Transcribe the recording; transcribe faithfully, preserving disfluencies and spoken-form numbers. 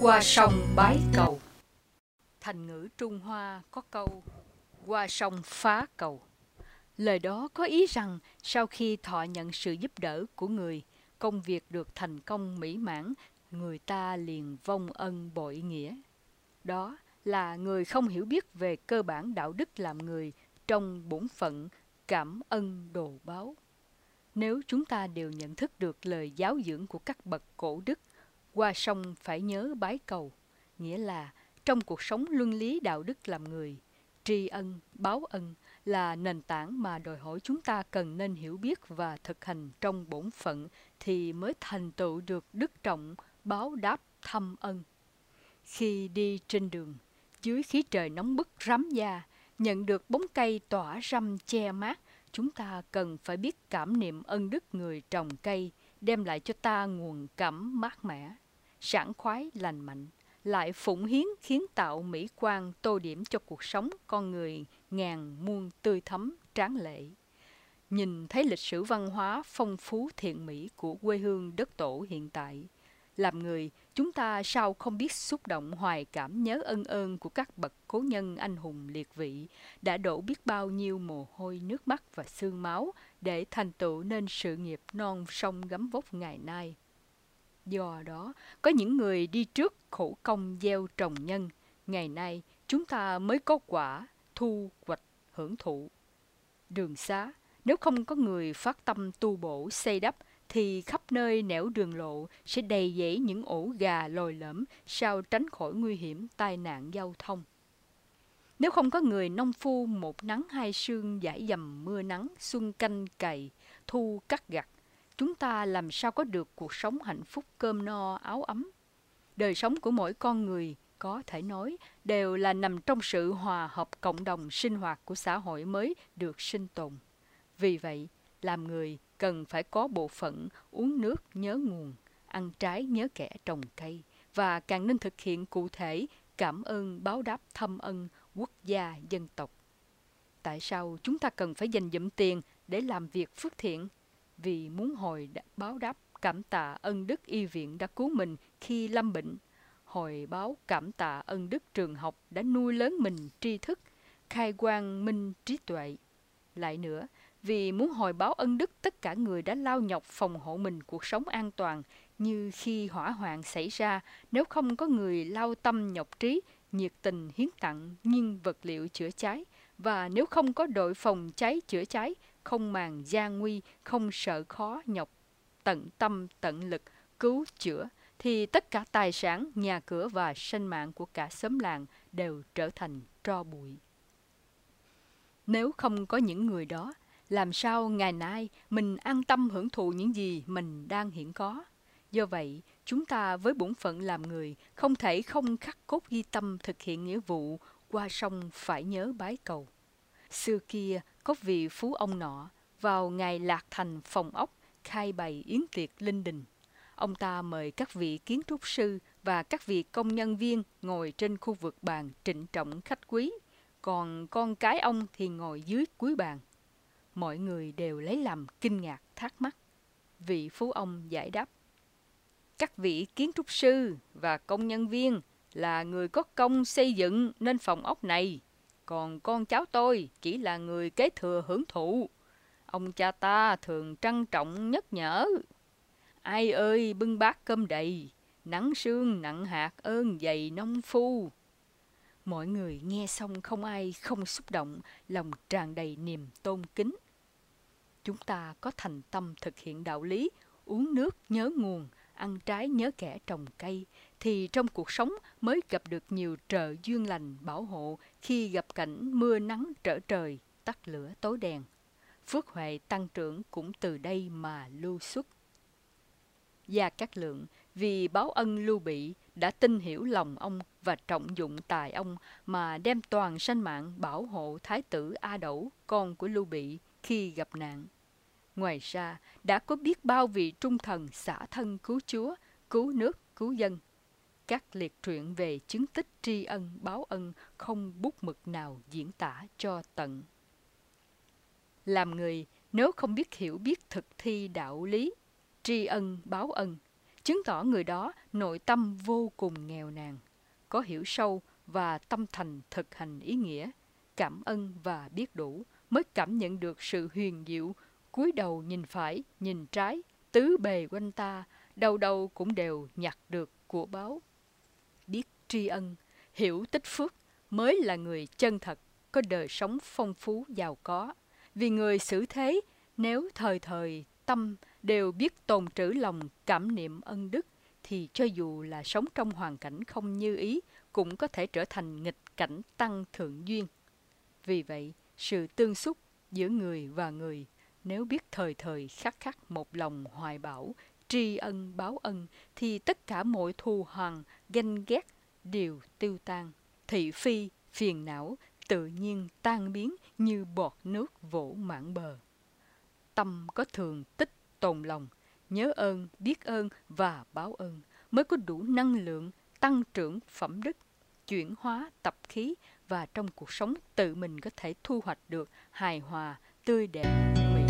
qua sông bái cầu. Thành ngữ Trung Hoa có câu qua sông phá cầu. Lời đó có ý rằng sau khi thọ nhận sự giúp đỡ của người, công việc được thành công mỹ mãn, người ta liền vong ân bội nghĩa. Đó là người không hiểu biết về cơ bản đạo đức làm người trong bổn phận cảm ân đồ báo. Nếu chúng ta đều nhận thức được lời giáo dưỡng của các bậc cổ đức, qua sông phải nhớ bái cầu, nghĩa là trong cuộc sống luân lý đạo đức làm người, tri ân, báo ân là nền tảng mà đòi hỏi chúng ta cần nên hiểu biết và thực hành trong bổn phận thì mới thành tựu được đức trọng báo đáp thâm ân. Khi đi trên đường, dưới khí trời nóng bức rám da, nhận được bóng cây tỏa râm che mát, chúng ta cần phải biết cảm niệm ân đức người trồng cây, đem lại cho ta nguồn cảm mát mẻ, sảng khoái lành mạnh, lại phụng hiến khiến tạo mỹ quan tô điểm cho cuộc sống con người ngàn muôn tươi thắm tráng lệ. Nhìn thấy lịch sử văn hóa phong phú thiện mỹ của quê hương đất tổ hiện tại, làm người, chúng ta sao không biết xúc động hoài cảm nhớ ân ơn của các bậc cố nhân anh hùng liệt vị đã đổ biết bao nhiêu mồ hôi nước mắt và xương máu để thành tựu nên sự nghiệp non sông gấm vóc ngày nay. Do đó, có những người đi trước khổ công gieo trồng nhân, ngày nay chúng ta mới có quả, thu hoạch, hưởng thụ. Đường xá, nếu không có người phát tâm tu bổ xây đắp, thì khắp nơi nẻo đường lộ sẽ đầy dẫy những ổ gà lồi lõm sao tránh khỏi nguy hiểm tai nạn giao thông. Nếu không có người nông phu một nắng hai sương dãi dầm mưa nắng xuân canh cày, thu cắt gặt, chúng ta làm sao có được cuộc sống hạnh phúc cơm no áo ấm. Đời sống của mỗi con người có thể nói đều là nằm trong sự hòa hợp cộng đồng sinh hoạt của xã hội mới được sinh tồn. Vì vậy, làm người cần phải có bộ phận uống nước nhớ nguồn, ăn trái nhớ kẻ trồng cây, và càng nên thực hiện cụ thể cảm ơn báo đáp thâm ân quốc gia dân tộc. Tại sao chúng ta cần phải dành dụm tiền để làm việc phước thiện? Vì muốn hồi báo đáp cảm tạ ân đức y viện đã cứu mình khi lâm bệnh, hồi báo cảm tạ ân đức trường học đã nuôi lớn mình tri thức, khai quang minh trí tuệ. Lại nữa, vì muốn hồi báo ân đức tất cả người đã lao nhọc phòng hộ mình cuộc sống an toàn, như khi hỏa hoạn xảy ra, nếu không có người lao tâm nhọc trí, nhiệt tình hiến tặng nhiên vật liệu chữa cháy, và nếu không có đội phòng cháy chữa cháy, không màng gian nguy, không sợ khó nhọc, tận tâm tận lực cứu chữa, thì tất cả tài sản, nhà cửa và sinh mạng của cả xóm làng đều trở thành tro bụi. Nếu không có những người đó, làm sao ngày nay mình an tâm hưởng thụ những gì mình đang hiện có? Do vậy, chúng ta với bổn phận làm người không thể không khắc cốt ghi tâm thực hiện nghĩa vụ qua sông phải nhớ bái cầu. Xưa kia có vị phú ông nọ vào ngày lạc thành phòng ốc khai bày yến tiệc linh đình. Ông ta mời các vị kiến trúc sư và các vị công nhân viên ngồi trên khu vực bàn trịnh trọng khách quý, còn con cái ông thì ngồi dưới cuối bàn. Mọi người đều lấy làm kinh ngạc thắc mắc. Vị phú ông giải đáp: các vị kiến trúc sư và công nhân viên là người có công xây dựng nên phòng ốc này, còn con cháu tôi chỉ là người kế thừa hưởng thụ. Ông cha ta thường trân trọng nhắc nhở: ai ơi bưng bát cơm đầy, nắng sương nặng hạt ơn dày nông phu. Mọi người nghe xong không ai không xúc động, lòng tràn đầy niềm tôn kính. Chúng ta có thành tâm thực hiện đạo lý, uống nước nhớ nguồn, ăn trái nhớ kẻ trồng cây, thì trong cuộc sống mới gặp được nhiều trợ duyên lành bảo hộ khi gặp cảnh mưa nắng trở trời, tắt lửa tối đèn. Phước huệ tăng trưởng cũng từ đây mà lưu xuất. Gia Cát Lượng vì báo ân Lưu Bị đã tin hiểu lòng ông và trọng dụng tài ông mà đem toàn sanh mạng bảo hộ Thái tử A Đẩu, con của Lưu Bị, khi gặp nạn. Ngoài ra, đã có biết bao vị trung thần xả thân cứu Chúa, cứu nước, cứu dân. Các liệt truyện về chứng tích tri ân báo ân không bút mực nào diễn tả cho tận. Làm người, nếu không biết hiểu biết thực thi đạo lý, tri ân báo ân, chứng tỏ người đó nội tâm vô cùng nghèo nàn, có hiểu sâu và tâm thành thực hành ý nghĩa, cảm ơn và biết đủ, mới cảm nhận được sự huyền diệu, cúi đầu nhìn phải, nhìn trái, tứ bề quanh ta, đâu đâu cũng đều nhặt được của báu. Biết tri ân, hiểu tích phước mới là người chân thật, có đời sống phong phú giàu có. Vì người xử thế, nếu thời thời tâm đều biết tồn trữ lòng cảm niệm ân đức, thì cho dù là sống trong hoàn cảnh không như ý, cũng có thể trở thành nghịch cảnh tăng thượng duyên. Vì vậy, sự tương xúc giữa người và người, nếu biết thời thời khắc khắc một lòng hoài bão, tri ân báo ân, thì tất cả mọi thù hằn, ganh ghét đều tiêu tan. Thị phi, phiền não tự nhiên tan biến như bọt nước vỗ mạn bờ. Tâm có thường tích tồn lòng, nhớ ơn, biết ơn và báo ơn, mới có đủ năng lượng tăng trưởng phẩm đức, chuyển hóa tập khí, và trong cuộc sống tự mình có thể thu hoạch được hài hòa, tươi đẹp,